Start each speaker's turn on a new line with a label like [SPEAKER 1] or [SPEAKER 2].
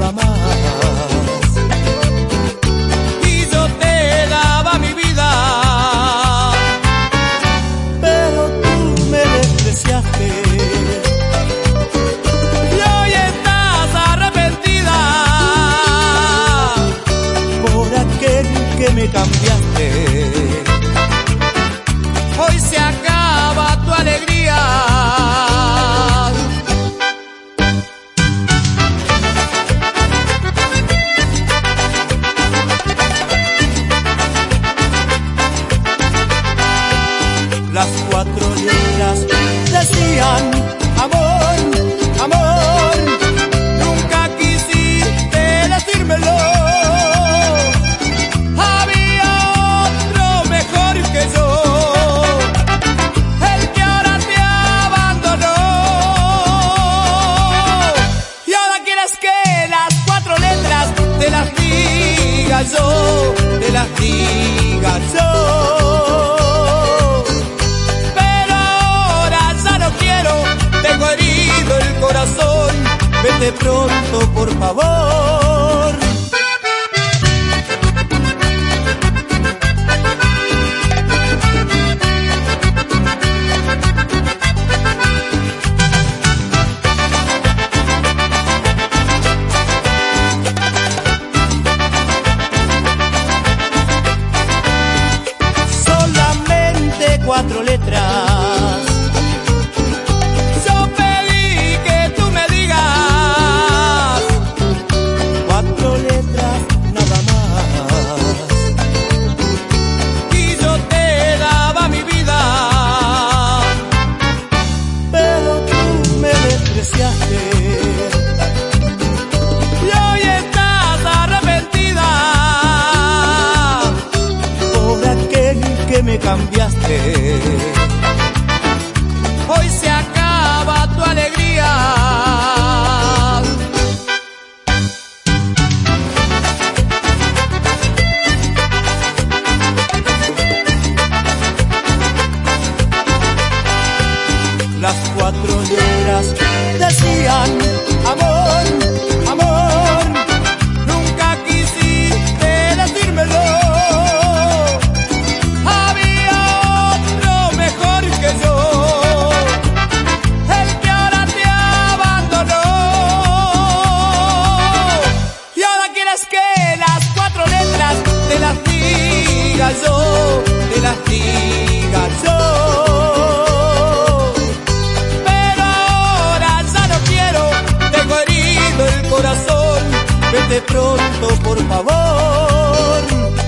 [SPEAKER 1] nada más. Y yo te daba mi vida, pero tú me despreciaste. Y hoy estás arrepentida por aquel que me cambiaste. Hoy se acaba tu alegría. Las 4 letras decían amor, amor. Nunca quisiste decírmelo. Había otro mejor que yo, el que ahora te abandonó. Y ahora quieres que las 4 letras te las diga yo, te las diga yo. Tengo herido el corazón, vete pronto por favor. Solamente 4 letras. Y hoy estás arrepentida por aquel que me cambiaste. Hoy se acaba tu alegría. Las 4 letras decían amor, amor. Nunca quisiste decírmelo. Había otro mejor que yo, el que ahora te abandonó. Y ahora quieres que las 4 letras te las diga yo, te las diga yo. Vete pronto por favor.